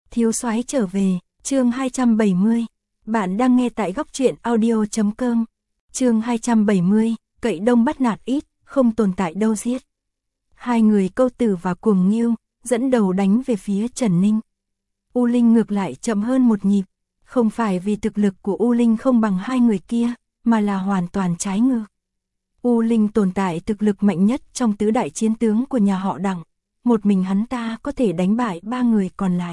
Thiếu soái trở về, chương 270. Bạn đang nghe tại góc truyện audio.com. Chương 270, cậy đông bắt nạt ít, không tồn tại đâu giết. Hai người Câu Tử và Cuồng Nghiêu dẫn đầu đánh về phía Trần Ninh. U Linh ngược lại chậm hơn một nhịp, không phải vì thực lực của U Linh không bằng hai người kia, mà là hoàn toàn trái ngược. U Linh tồn tại thực lực mạnh nhất trong tứ đại chiến tướng của nhà họ Đặng, một mình hắn ta có thể đánh bại ba người còn lại.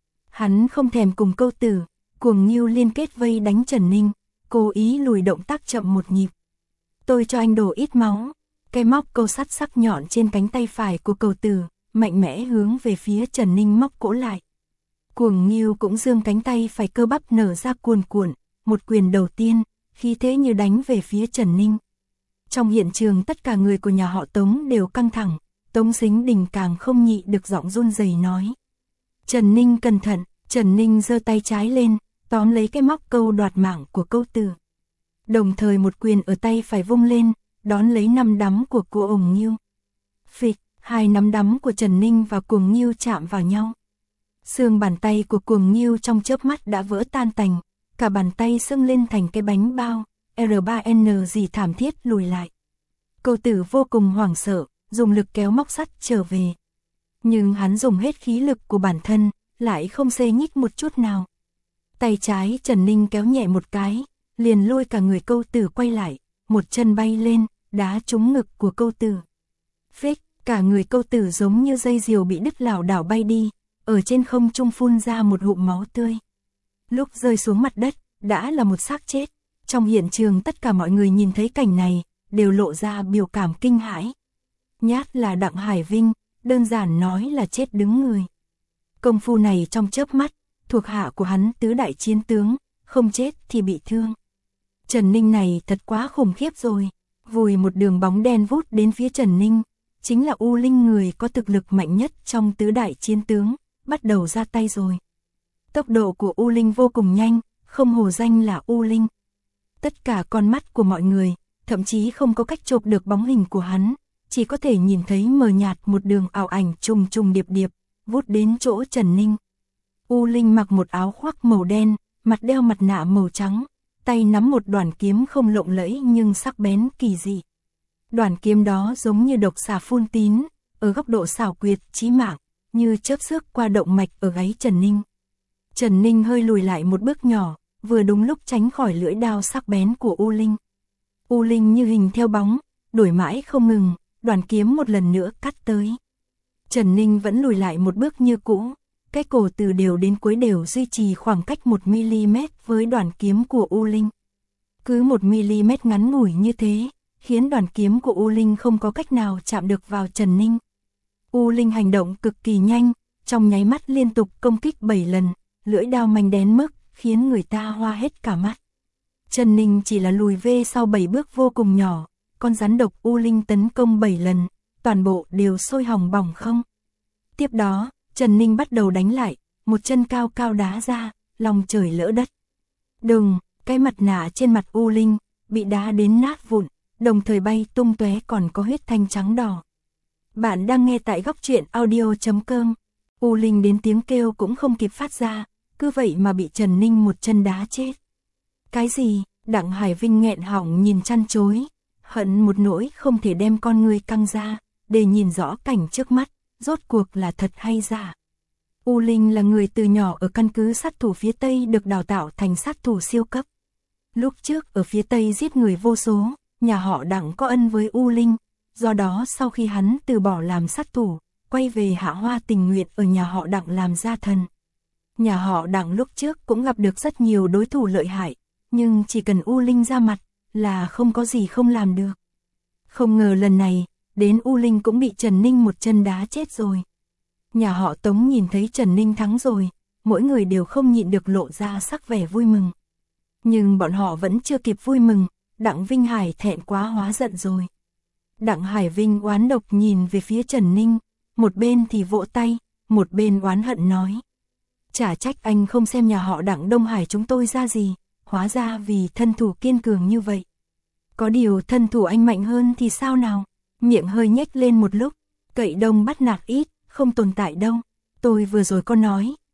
Hắn không thèm cùng Câu Tử, Cuồng Nghiêu liên kết vây đánh Trần Ninh, cố ý lùi động tác chậm một nhịp. Tôi cho anh đổ ít máu. Cái móc câu sắt sắc nhọn trên cánh tay phải của Câu Tử mạnh mẽ hướng về phía Trần Ninh móc cổ lại. Cuồng Nghiêu cũng giương cánh tay phải cơ bắp nở ra cuồn cuộn, một quyền đầu tiên, khí thế như đánh về phía Trần Ninh. Trong hiện trường tất cả người của nhà họ Tống đều căng thẳng, Tống Dính Đình càng không nhị được giọng run rẩy nói: "Trần Ninh cẩn thận." Trần Ninh giơ tay trái lên, tóm lấy cái móc câu đoạt mạng của Câu Tử. Đồng thời một quyền ở tay phải vung lên, đón lấy nắm đấm của Cuồng Nghiêu. Phịch, hai nắm đấm của Trần Ninh và Cuồng Nghiêu chạm vào nhau. Xương bàn tay của Cuồng Nghiêu trong chớp mắt đã vỡ tan tành, cả bàn tay sưng lên thành cái bánh bao, R3N gì thảm thiết lùi lại. Câu Tử vô cùng hoảng sợ, dùng lực kéo móc sắt trở về. Nhưng hắn dùng hết khí lực của bản thân, lại không xê nhích một chút nào. Tay trái Trần Ninh kéo nhẹ một cái, liền lôi cả người Câu Tử quay lại, một chân bay lên, đá trúng ngực của Câu Tử. Phích, cả người Câu Tử giống như dây diều bị đứt lảo đảo bay đi, ở trên không trung phun ra một ngụm máu tươi. Lúc rơi xuống mặt đất, đã là một xác chết. Trong hiện trường tất cả mọi người nhìn thấy cảnh này, đều lộ ra biểu cảm kinh hãi. Nhát là Đặng Hải Vinh, đơn giản nói là chết đứng người. Công phu này trong chớp mắt, thuộc hạ của hắn tứ đại chiến tướng, không chết thì bị thương. Trần Ninh này thật quá khủng khiếp rồi, vùi một đường bóng đen vút đến phía Trần Ninh, chính là U Linh người có thực lực mạnh nhất trong tứ đại chiến tướng, bắt đầu ra tay rồi. Tốc độ của U Linh vô cùng nhanh, không hổ danh là U Linh. Tất cả con mắt của mọi người, thậm chí không có cách chộp được bóng hình của hắn, chỉ có thể nhìn thấy mờ nhạt một đường ảo ảnh trùng trùng điệp điệp, vút đến chỗ Trần Ninh. U Linh mặc một áo khoác màu đen, mặt đeo mặt nạ màu trắng, tay nắm một đoàn kiếm không lộng lẫy nhưng sắc bén kỳ dị. Đoàn kiếm đó giống như độc xà phun tín, ở góc độ xảo quyệt chí mạng, như chớp xước qua động mạch ở gáy Trần Ninh. Trần Ninh hơi lùi lại một bước nhỏ, vừa đúng lúc tránh khỏi lưỡi đao sắc bén của U Linh. U Linh như hình theo bóng, đuổi mãi không ngừng, đoàn kiếm một lần nữa cắt tới. Trần Ninh vẫn lùi lại một bước như cũ, cái cổ từ đều đến cuối đều duy trì khoảng cách 1mm với đoàn kiếm của U Linh. Cứ 1mm ngắn ngủi như thế, khiến đoàn kiếm của U Linh không có cách nào chạm được vào Trần Ninh. U Linh hành động cực kỳ nhanh, trong nháy mắt liên tục công kích 7 lần, lưỡi đao manh đến mức khiến người ta hoa hết cả mắt. Trần Ninh chỉ là lùi về sau 7 bước vô cùng nhỏ, con rắn độc U Linh tấn công 7 lần, toàn bộ đều sôi hỏng bỏng không. Tiếp đó, Trần Ninh bắt đầu đánh lại, một chân cao cao đá ra, lòng trời lỡ đất. Đùng, cái mặt nạ trên mặt U Linh bị đá đến nát vụn, đồng thời bay tung tóe còn có huyết thanh trắng đỏ. Bạn đang nghe tại góc truyện audio.com. U Linh đến tiếng kêu cũng không kịp phát ra, cứ vậy mà bị Trần Ninh một chân đá chết. Cái gì? Đặng Hải Vinh nghẹn họng nhìn chăn chối, hận một nỗi không thể đem con người căng ra, để nhìn rõ cảnh trước mắt, rốt cuộc là thật hay giả. U Linh là người từ nhỏ ở căn cứ sát thủ phía Tây được đào tạo thành sát thủ siêu cấp. Lúc trước ở phía Tây giết người vô số, nhà họ Đặng có ân với U Linh, do đó sau khi hắn từ bỏ làm sát thủ, quay về Hạ Hoa tình nguyện ở nhà họ Đặng làm gia thần. Nhà họ Đặng lúc trước cũng gặp được rất nhiều đối thủ lợi hại, nhưng chỉ cần U Linh ra mặt là không có gì không làm được. Không ngờ lần này, đến U Linh cũng bị Trần Ninh một chân đá chết rồi. Nhà họ Tống nhìn thấy Trần Ninh thắng rồi, mỗi người đều không nhịn được lộ ra sắc vẻ vui mừng. Nhưng bọn họ vẫn chưa kịp vui mừng, Đặng Vinh Hải thẹn quá hóa giận rồi. Đặng Hải Vinh oán độc nhìn về phía Trần Ninh, một bên thì vỗ tay, một bên oán hận nói: chả trách anh không xem nhà họ Đặng Đông Hải chúng tôi ra gì, hóa ra vì thân thủ kiên cường như vậy. Có điều thân thủ anh mạnh hơn thì sao nào? Miệng hơi nhếch lên một lúc, cậy đông bắt nạt ít, không tồn tại đâu. Tôi vừa rồi có nói,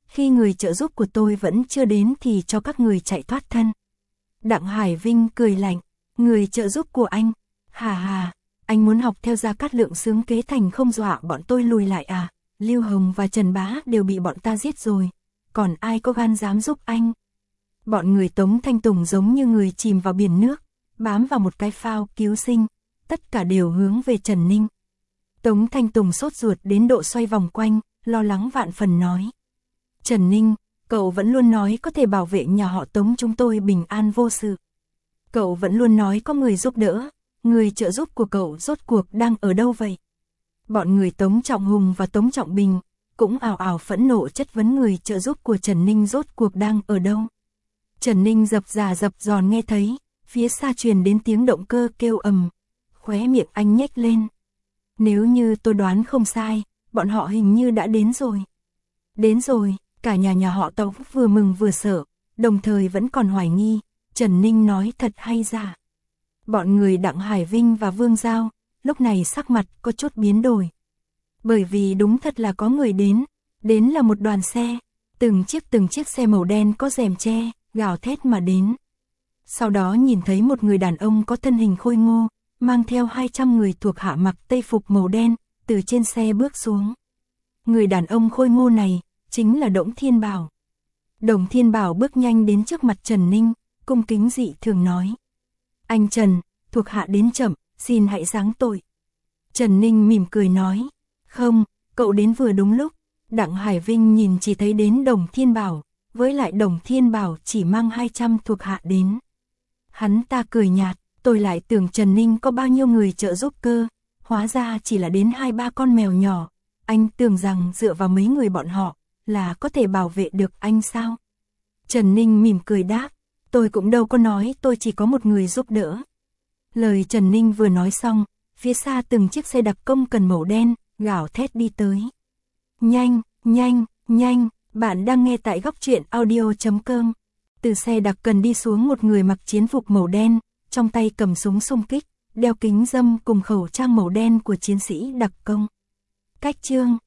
khi người trợ giúp của tôi vẫn chưa đến thì cho các người chạy thoát thân. Đặng Hải Vinh cười lạnh, người trợ giúp của anh, hà hà, anh muốn học theo Gia Cát Lượng sướng kế thành không dọa bọn tôi lùi lại à, Lưu Hồng và Trần Bá đều bị bọn ta giết rồi, còn ai có gan dám giúp anh. Bọn người Tống Thanh Tùng giống như người chìm vào biển nước, bám vào một cái phao cứu sinh, tất cả đều hướng về Trần Ninh. Tống Thanh Tùng sốt ruột đến độ xoay vòng quanh, lo lắng vạn phần nói. Trần Ninh, cậu vẫn luôn nói có thể bảo vệ nhà họ Tống chúng tôi bình an vô sự. Cậu vẫn luôn nói có người giúp đỡ, người trợ giúp của cậu rốt cuộc đang ở đâu vậy? Bọn người Tống Trọng Hùng và Tống Trọng Bình cũng ào ào phẫn nộ chất vấn người trợ giúp của Trần Ninh rốt cuộc đang ở đâu. Trần Ninh dập dà dập giòn nghe thấy, phía xa truyền đến tiếng động cơ kêu ầm, khóe miệng anh nhếch lên. Nếu như tôi đoán không sai, bọn họ hình như đã đến rồi. Đến rồi, cả nhà họ Tống vừa mừng vừa sợ, đồng thời vẫn còn hoài nghi, Trần Ninh nói thật hay giả. Bọn người Đặng Hải Vinh và Vương Giao, lúc này sắc mặt có chút biến đổi. Bởi vì đúng thật là có người đến là một đoàn xe, từng chiếc xe màu đen có rèm che, gào thét mà đến. Sau đó nhìn thấy một người đàn ông có thân hình khôi ngô, mang theo 200 người thuộc hạ mặc tây phục màu đen, từ trên xe bước xuống. Người đàn ông khôi ngô này, chính là Đổng Thiên Bảo. Đổng Thiên Bảo bước nhanh đến trước mặt Trần Ninh, cung kính dị thường nói. Anh Trần, thuộc hạ đến chậm, xin hãy giáng tội. Trần Ninh mỉm cười nói. Không, cậu đến vừa đúng lúc. Đặng Hải Vinh nhìn chỉ thấy đến Đổng Thiên Bảo, với lại Đổng Thiên Bảo chỉ mang 200 thuộc hạ đến. Hắn ta cười nhạt, tôi lại tưởng Trần Ninh có bao nhiêu người trợ giúp cơ, hóa ra chỉ là đến 2-3 con mèo nhỏ. Anh tưởng rằng dựa vào mấy người bọn họ là có thể bảo vệ được anh sao? Trần Ninh mỉm cười đáp, tôi cũng đâu có nói tôi chỉ có một người giúp đỡ. Lời Trần Ninh vừa nói xong, phía xa từng chiếc xe đặc công cần màu đen, gào thét đi tới. Nhanh, nhanh, nhanh, bạn đang nghe tại góc truyện audio.com. Từ xe đặc cần đi xuống một người mặc chiến phục màu đen, trong tay cầm súng xung kích, đeo kính râm cùng khẩu trang màu đen của chiến sĩ đặc công. Cách chương